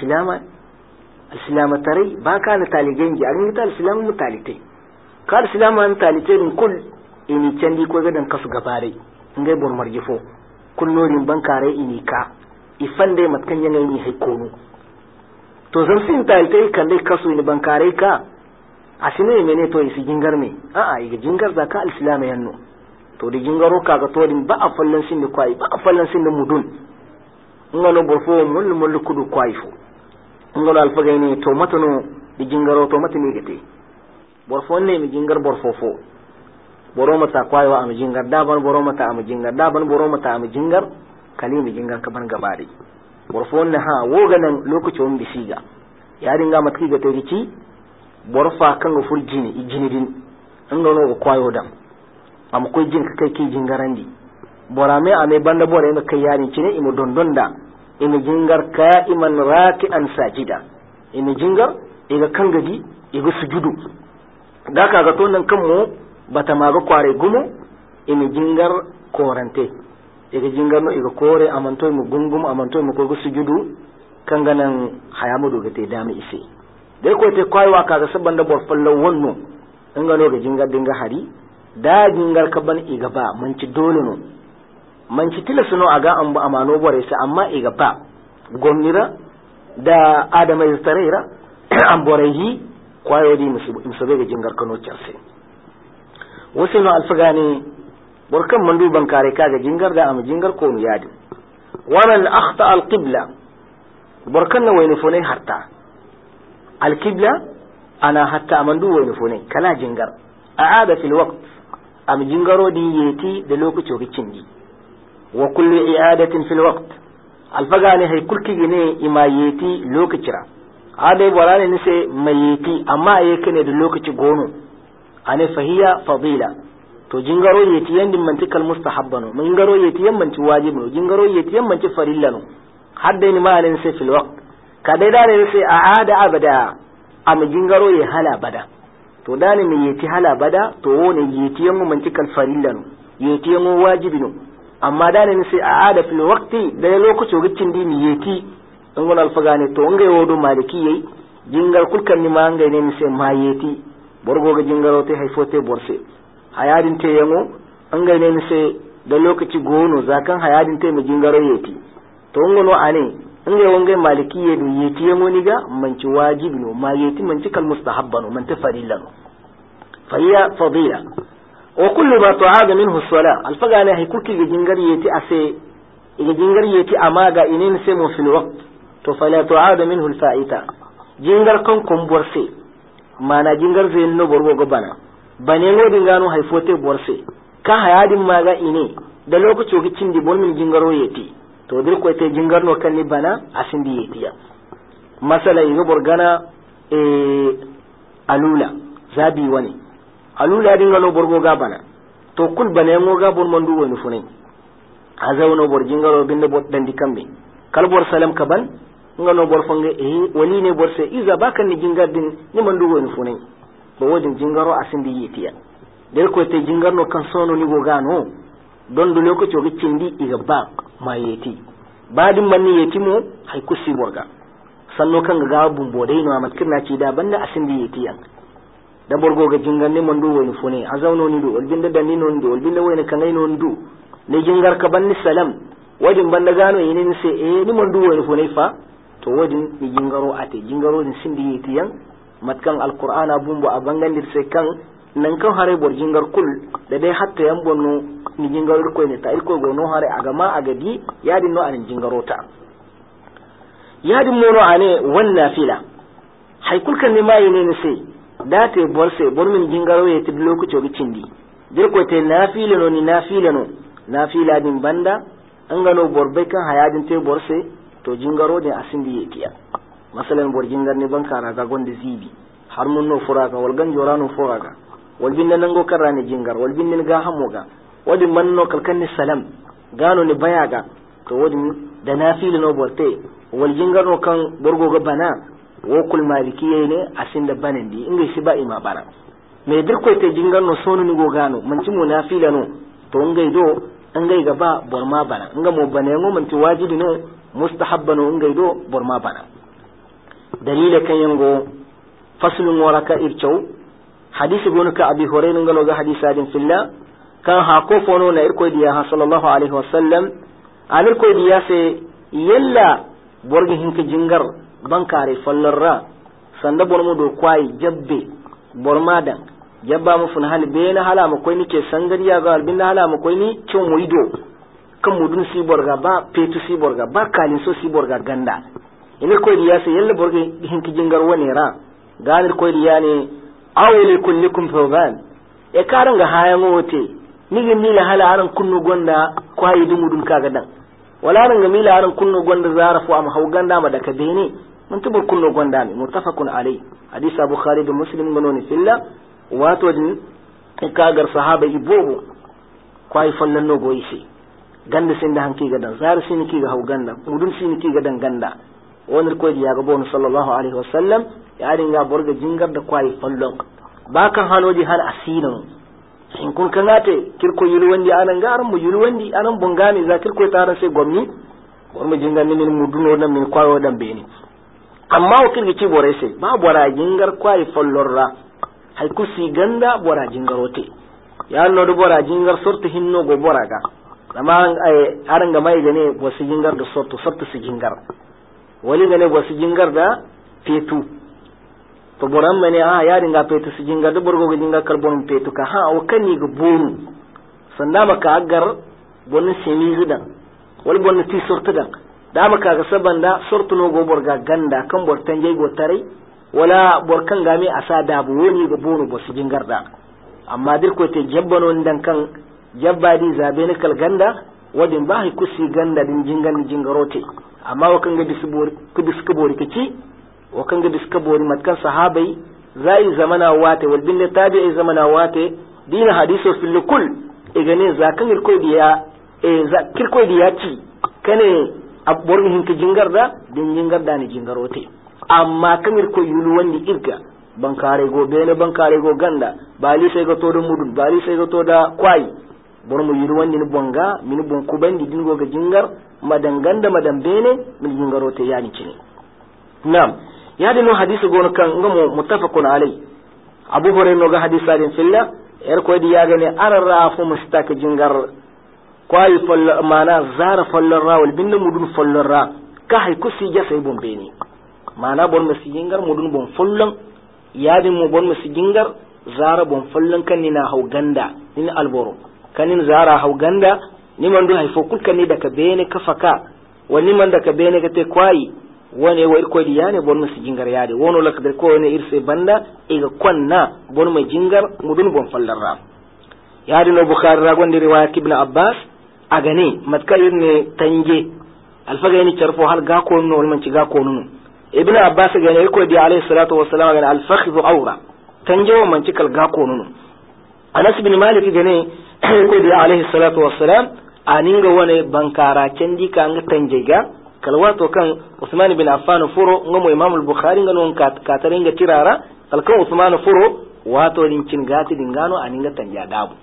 al-silama tare ba ka na taligenji an ta al-silama mutalite ka al-silama an talite din kul ini candi ko gadan kasu gabare ngai bor marjifo kullorin bankare ini ka ifande matkan yanayi ni hay kono to zan sin talite kan dai kasu ni bankare ka asine mene to isi jingar me a iga jingar da ka al-silama yanno to da jingaro kaga to din ba a fallan sin da kwai ba a fallan sin da mudun ngalo borfo mul kudu kwai fo ngalo alfaga ni to matano di jingaro to matani gate borfo ne mi jingar borfo fo boro mata kwai wa am jingar daban boro mata am jingar daban boro mata am jingar kalimi jingar ka ban gabari borfo ne ha woganan lokacin bisiga ya dinga matki gate rici borfa kan go furjini ijinidin ngalo go kwayo dam am koy jin ka kai ki jingarandi borame ame banda bore me kai yani cine imu dondonda imi jingar ka iman raki'an sajida imi jingar iga kangadi iga sujudu daka ga to nan kanmu bata maga kware gumu imi jingar korante iga jingar no iga kore amanto mu gungum amanto mu ko sujudu kanganan hayamudu gate dami ise dai ko te kwaiwa kaga sabanda bor fallo wonno ngano ga jingar dinga hari da jingar kaban iga ba manci dole no manci tilasno aga an ba amano bore sa amma iga ba gomnira da adama istarera an borehi kwayo di musabe ga jingar kano charse wasu no alfagani burkan mandu ban kare ka ga jingar da am jingar ko yadi waman akhta alqibla burkan na wayne fone harta alqibla ana hatta mandu wayne fone kala jingar aada fil waqt am jingaro di yeti da lokaci ricin di wa kullu i'adatin fil waqt alfagani hay kulki ne ima yeti lokacira adai barane ne sai mai yeti amma yake ne da lokaci gono ane fahiya fadila to jingaro yeti yandi mantikal mustahabbano jingaro yeti yammanci wajibi jingaro yeti yammanci farillano hadda ni ma ne sai fil waqt ka dai da ne sai aada abada am jingaro ya hala bada to da ne mai yeti hala bada to wone yeti yammu mantikal farillano yeti yammu wajibino amma da ne sai aada fil waqti da lokaci ricin dini yeti in wani alfagane to ngai wodo maliki yayi jingar kulkan ni ma ngai ne sai ma yeti borgo ga jingaro te haifote borse hayadin te yango ngai ne sai da lokaci gono zakan hayadin te mu jingaro yeti to ngono ane ngai wongai maliki yedu yeti yango niga manci wajibi no ma yeti manci kal mustahabbano man ta farillano fahiya fadila wa kullu ma tu'ada minhu as-salah alfagane hay kulki ga jingar yeti ase ga jingar yeti amaga inin sai mu fil waqt to fala tu'ada minhu al-fa'ita jingar kan borse mana jingar zai no borgo go bana bane no dingano haifote borse ka hayadin maga ine da lokaci gicin di bolmin jingaro yeti to dir ko te jingar no kan ni bana asin di yetiya masala yigo borgana alula zabi wani alula dingano borgo ga bana to kul bane ngo ga bon mandu woni funai azawno bor jingaro binde bot dandi kambe kalbor salam kaban ngano bor fange wali ne bor se iza bakan ni jingardin ni mandu woni funai bo wodin jingaro asindi yetiya der ko te jingarno kan sono ni gogano don do lokaci o giccindi iga ba ma yeti badin manni yeti mo hay kusi borga sanno kan ga bumbo dai no amat kirna ci da banda asindi yetiya da borgo ga jingarne mandu woni funai azawno ni do olbinda danni non do olbinda woni kan ai non du ne jingar ka banni salam wajin banda gano yini ni se ni mandu woni funai fa to wajin ni jingaro ate jingaro ni sindi yetiyan matkan alqur'ana bumbo a bangandir se kan nan kan hare bor jingar kul da dai hatta yan bonno ni jingaro ko ne ta irko go no hare agama agadi yadin no anin jingaro ta yadin mono ane wan nafila hay kulkan ni mai ne sai date bor se bor min jingaro yeti lokaci o gicindi dir ko te nafila no ni nafila no nafila din banda an gano bor bai kan hayadin te bor se to jingaro din asindi yetiya masalan bor jingar ne ban kara ga gonde zibi har mun no furaga wal gan jorano furaga wal binna nango karane jingar wal binna ga hamoga wadi man no kalkanni salam gano ni bayaga to wadi da nafila no borte wal jingar no kan borgo ga bana wo kul malikiye ne asinda banandi inga shi ba ima bara me dir ko te jingar no sonu ni go gano man ci mo nafila no to ngai do ngai ga ba borma bana nga mo bane ngo man ci wajibi no mustahabbano ngai do borma bana dalila kan yango faslun waraka irchau hadisi gonka abi hurairah ngalo ga hadisa din fillah kan ha ko fono na irko diya ha sallallahu alaihi wasallam amir ko diya se yalla borgi hinka jingar bankare fallarra sanda bormo do kwai jabbe bormadan jabba mu fun hal be na hala mu koy ni ke sangariya ga albin hala mu koy ni cin moido kan mudun si borga ba petu si borga ba kalin so si borga ganda ina koy diya se yalla borgi hinka jingar woni ra ganir koy diya ne awli kullikum thawban e karanga hayan wote nigi mila hala aran kunnu gonda kwayi dumudun kaga dan wala ranga mila aran kunnu gonda zarafu am hawganda ma daga bene mun tubur kunnu gonda ne muttafaqun alai hadith bukhari da muslim ganoni fillah wato din kagar sahaba ibobo kwayi fallan no goyi sai ganda sin da hanki ga dan zar sin ki ga hawganda mudun sin ki ga dan ganda wonir ko ya ga bon sallallahu alaihi wasallam ya dinga borga jingar da kwayi fallon bakan hanoji har asinan in kun kanate kirko yulwandi anan garan mu yulwandi anan bungami za kirko taran sai gwamni mu jingar ni min muduno nan min kwayo dan beni amma o kirgi ci bore sai ba bora jingar kwayi fallorra hay kusi ganda bora jingarote ya no do bora jingar sortu hinno go boraga amma aran ga mai gane wasu jingar da sortu su jingar wali gane bo su jingar da fetu to boran mane ya dinga fetu su jingar da borgo ga jingar karbon fetu ka ha o kani ga bonu sanda maka agar bonin semi zidan wal bonin ti sortu dan da maka ga sabanda sortu no go borga ganda kan bortan jey go tare wala borkan game asa da bu woni ga bonu bo su jingar da amma dir ko te jabbano dan kan jabbadi zabe ne kal ganda wadin ba hi kusi ganda din jingan jingarote amma wakan ga disbori ku diskabori kici wakan ga diskabori matkan sahabai zai zamana wate wal bin tabi'i zamana wate dina hadisu fil kull igane zakan irko diya kirko diya ci kane abor hin ka jingarda din jingarda ni jingarote amma kan irko yulu wandi irga bankare go bene bankare go ganda bali sai ga to da mudun bali sai ga to da kwai bor mu yulu wandi ni bonga min bon kubandi din go ga jingar madanganda madambene min jingarote yani cine nam ya dinu hadisi gono kan ngamo muttafaqun alai abu hurairah no ga hadisa din filla er ko di yaga ne arrafu mustaka jingar kwai fal mana zara fallar rawal binna mudun fallar ra ka hay kusi ja sai bombeni mana bon mu jingar mudun bon fullan ya din mu bon mu jingar zara bon fullan kan ni na hauganda ni alboro kanin zara hauganda ni man do hay fokul kan ni daga bene kafaka wani man daga bene gate kwai wone wa irko di yani bon musi jingar yaade wono lak de ko woni irse banda e ga konna bon ma jingar mudun bon fallarra yaade no bukhari ra gonde riwayat ibn abbas agane matka irne tanje alfaga ni charfo hal ga ko no man ci ga ko no ibn abbas gane irko di alayhi salatu wassalam gane al fakhdhu awra tanje wo man ci kal ga ko no anas ibn malik gane irko di alayhi salatu wassalam aninga wone bankara candi ka nga tanje ga kalwato kan Usman bin Affan furo ngamo Imam al-Bukhari ngano kataringa tirara kalkan Usman furo wato din cingati dingano aninga tanja dabu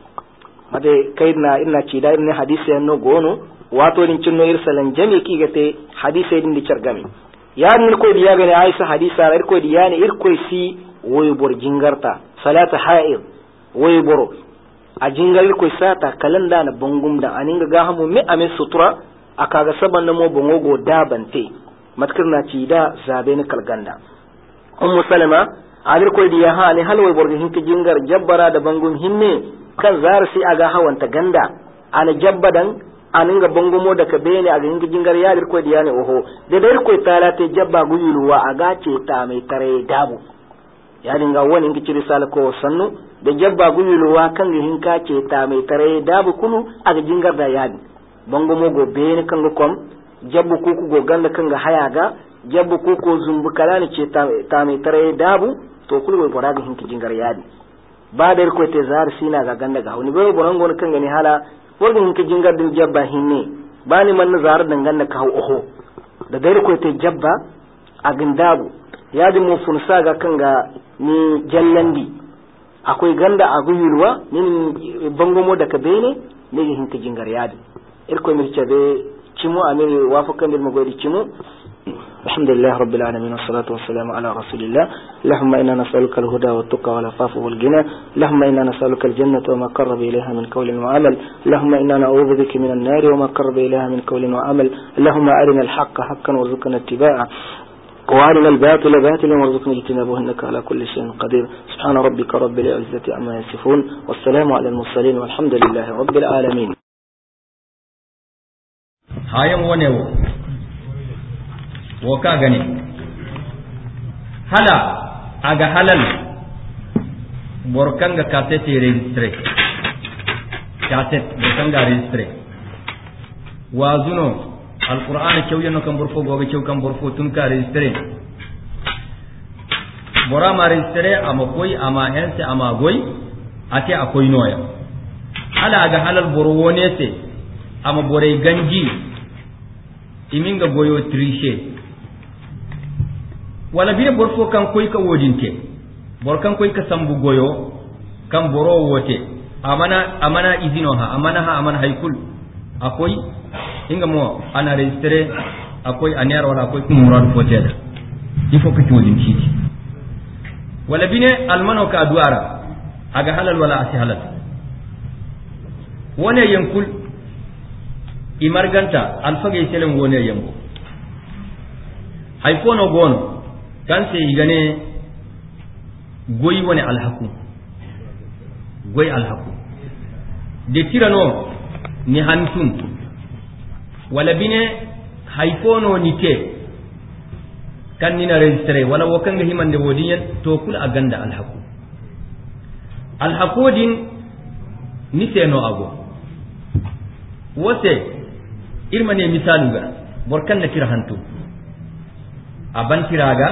mate kaidna inna cida inna hadisi no gono wato din cinno irsalan jami ki gate hadisi din di chargami ya ni ko diya gane Aisha hadisa ir ko diya ne ir ko si woy bor jingarta salata haid woy boro a jingal ko sata kalanda na bangum da aninga ga hamu me ame sutura akaga saban na mo bongo dabante matkar na ci da zabe ni kalganda ummu salama alir ko diya ha ne halwai borgin hinka jingar jabbara da bangum hinne kan zar si aga hawanta ganda ana jabbadan aninga bangumo da kabene aga hinka jingar yalir ko diya ne oho da dar ko talate jabba guyuluwa aga ce ta mai tare dabu ya dinga wani hinka ci risala ko sannu da jabba guyuluwa kan hinka ce ta mai tare dabu kulu aga jingar da yadi bango mogo bene kanga kom jabbu kuku go ganda kanga hayaga jabbu kuku zumbu kalani ce ta mai tare dabu to kulwe boraga hinki jingar yadi ba da ko te zar sina ga ganda ga wani bai borango kanga ni hala wani hinki jingar din jabba hinne bani man zar dan ganda ka oho da dai ko te jabba a gandabu yadi mu funsa ga kanga ni jallandi akwai ganda a guyulwa ni bango mo daga bene ne hinki jingar yadi irko mircabe cimu amiri wafakan bil magodi cimu alhamdulillah rabbil alamin wassalatu wassalamu ala rasulillah allahumma inna nas'aluka al-huda wat-tuqa wal-afafa wal-ghina allahumma inna nas'aluka al-jannata wa ma qarraba ilayha min qawlin wa amal allahumma inna na'udhu bika min an-nar wa ma qarraba ilayha min qawlin wa amal allahumma arina al-haqqa haqqan warzuqna ittiba'a وارنا الباطل باطلا وارزقنا اجتنابه انك على كل شيء قدير سبحان ربك رب العزة عما يصفون والسلام على المرسلين والحمد لله رب العالمين hayan wane wo ka gani hala aga halal borkanga cassette registre borkanga registre wazuno alquran cewyano kam borfo goga cew kam borfo tun ka registre bora ma registre ama koy ama hense ama goy ate akoy noya hala aga halal boro wonese ama bore ganji iminga goyo triche wala bire borfo kan koy ka wodinte bor kan koy ka sambu goyo kan boro wote amana izino ha amana haykul akoy inga mo ana registre akoy aner wala akoy kumurad foteda il faut que tu wodin citi wala bine almano ka duara aga halal wala asi halal wone yankul imarganta alfage selen wone yambo haifono gono kan sai igane goyi wani alhaku goyi alhaku de tirano ni hantum wala bine haifono ni te kan nina registre wala wakanga himande wodiyen to kul aganda alhaku din ni seno ago wote irmane misaluga borkan na tira hantum aban tiraga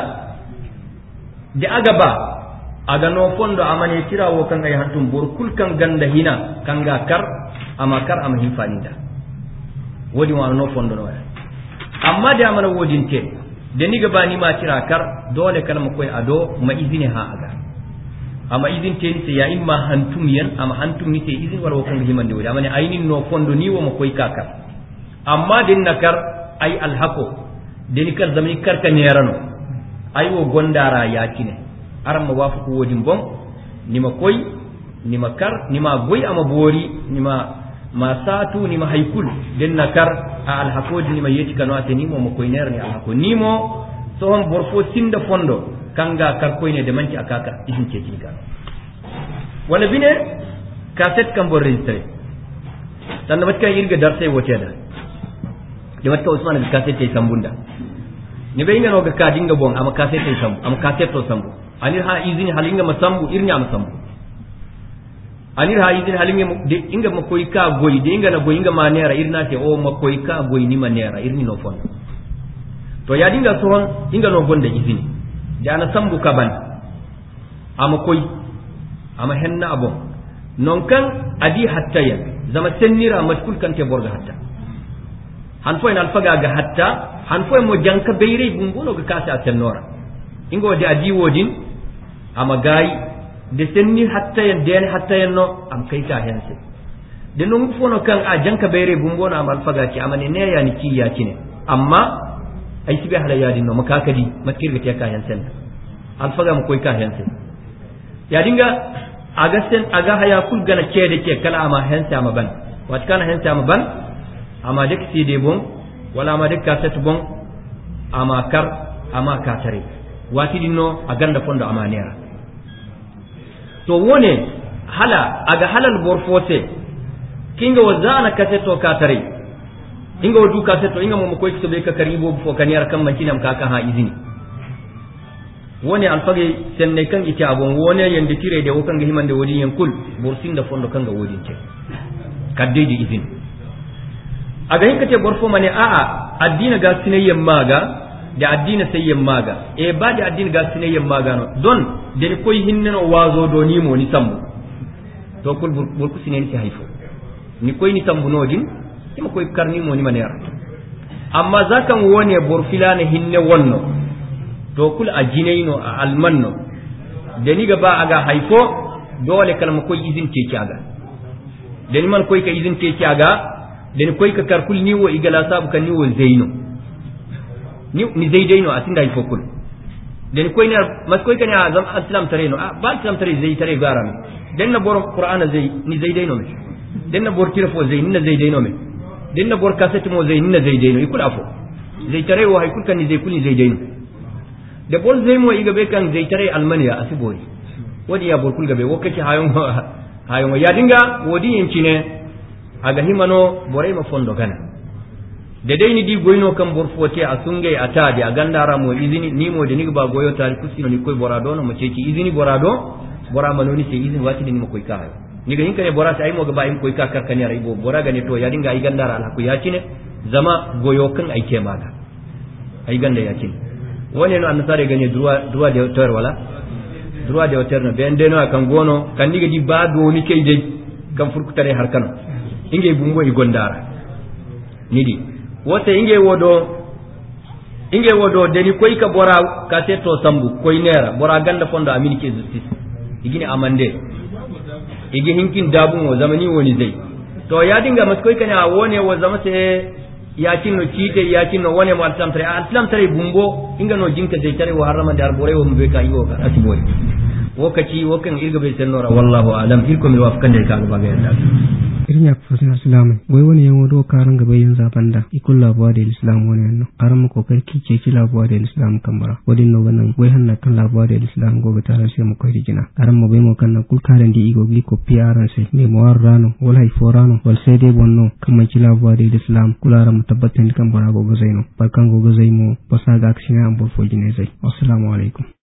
de agaba aga no fondo amane tirawo kan ay hantum borkul kan ganda hina kanga kar ama hinfaninda wodi wa no fondo no amma da amana wodin te de ni gaba ni ma tira kar dole kalma koy ado ma izini ha aga ama izin te ni ya imma hantum yan ama hantum ni te izin wala kan himande wodi amane aynin no fondo ni wo ma koy kakar amma din nakar ay alhaqo deni kar zamani karka nerano ay wo gondara yakine aram ma wafu ko wodin bon nima koy nima kar nima goy ama bori nima ma satu nima haykul den nakar a alhaqodi nima yeti kano ateni mo koy nerani alhaqo nimo so hon borfo sinda fondo kanga kar koy ne de manci akaka isin ce tinka wala bine cassette kam bo registré tan da batka yirga darse wote da de batka usman ga cassette tay sambunda ni be ngano ga ka dinga bon ama cassette tay sambu ama cassette to sambu anir ha izini halinga masambu irnya masambu anir ha izini halinga de inga makoy ka goy de inga na goy inga manera irna te o makoy ka goy ni manera irni no fon to ya dinga sohon inga no gonda izini de ana sambu kaban ama koy ama henna abon non kan adi hatta ya zama sennira matkul kan te borga hatta han fo en alfaga ga hatta han fo mo janka beyre bungono ga kasa tennora ingo de adi wodin ama gayi de senni hatta yen den hatta yen no am kai ta hense de no fono kan a janka beyre bungono am alfaga ci amane ne ya ni ci ya ci ne amma ay sibe hala yadi no makakadi matkirga te ka hensen alfaga mo koy ka hense ya dinga aga haya kul gana cede ke kala ama hense ama ban wat kana hense ama ban ama dek side bon wala ama dek cassette bon ama kar ama katare wati dinno aganda fondo ama nera to wone hala aga halal borfote kinga wazana cassette o katare inga wadu cassette inga mo ko ikso be ka karibo fo kaniyar kan mancinam kaka ha izini woni alfage senne kan ite abon woni yande tire de wokan ga himande wodi yankul borsin da fondo kan ga wodi ce kadde di izin aga hinkate borfo mane a addina ga sinayyan maga da addina sayyan maga e ba da addina ga sinayyan maga no don de ni koy hinneno wazo do ni mo ni sambu to kul burku sineni ci hayfo ni koy ni sambu no din ima koy karni mo ni manera amma zakan woni borfilana hinne wonno to kul a jinaino a almanno da ni gaba aga haifo dole kalma koy izin te kiaga da ni man koy ka izin te kiaga da ni koy ka karkul ni wo igala sabu kan ni wo zaino ni zaidaino a tinda haifo kul da ni koy ne mas koy kan ya zam islam tare no ba islam tare zai tare garam dan na bor qur'ana zai ni zaidaino me dan na bor tirfo zai ni zaidaino me dan na bor cassette mo zai ni zaidaino ikul afo zai tare wo haikul kan ni zai kul ni zaidaino da bol zai mo iga be kan zai tare almaniya asibori wadi ya borkul gabe wakati hayon ya dinga wodi yanci ne aga himano borai ma fondo gana da dai ni di goyno kan borfote a sungai ata da gandara mo izini ni mo da ni ba goyo tari kusino ni koy borado no mo ceci izini borado bora manoni se izini wati ni mo koy ka ni ga hinka ne bora sai mo ga ba in koy ka karkani rai bo bora ga ne to ya dinga ai gandara alhaku ya ci ne zama goyo kan aike maga ai ganda ya ci woni no annasare gane droit de auteur wala droit de auteur no ben deno kan gono kan diga di ba do ni kay dai kan furkutare har kano inge bumbo i gondara nidi wote inge wodo deni koy ka bora ka teto sambu koy nera bora ganda fondo amini ke justice igini amande igi hinkin dabu mo zamani woni zai to ya dinga mas koy kana wone wo zamate yakin no cite yakin no wone mo islam tare bumbo inga no jinka zai tare wa harama dar bore wo mbe ka yiwo ka asibori wokaci wokan irga be sennora wallahu alam irko mi wafkan da ka ga yanda irin ya fasin islam wai wani yan do karan gaba yin zaban da ikul labuwa da islam wani yanno aran mu kokar kike ci labuwa da islam kamara wadin no ganan wai hanna kan labuwa da islam gobe tare sai mu kai rigina aran mu bai mu kan na kul karan di igo gi ko piaran sai me mo warrano wala hay forano wal sai dai bonno kamma ci labuwa da islam kulara mu tabbatan kan bara gobe zaino barkan gobe zai mu basa ga aksina an bo fo gine zai assalamu alaikum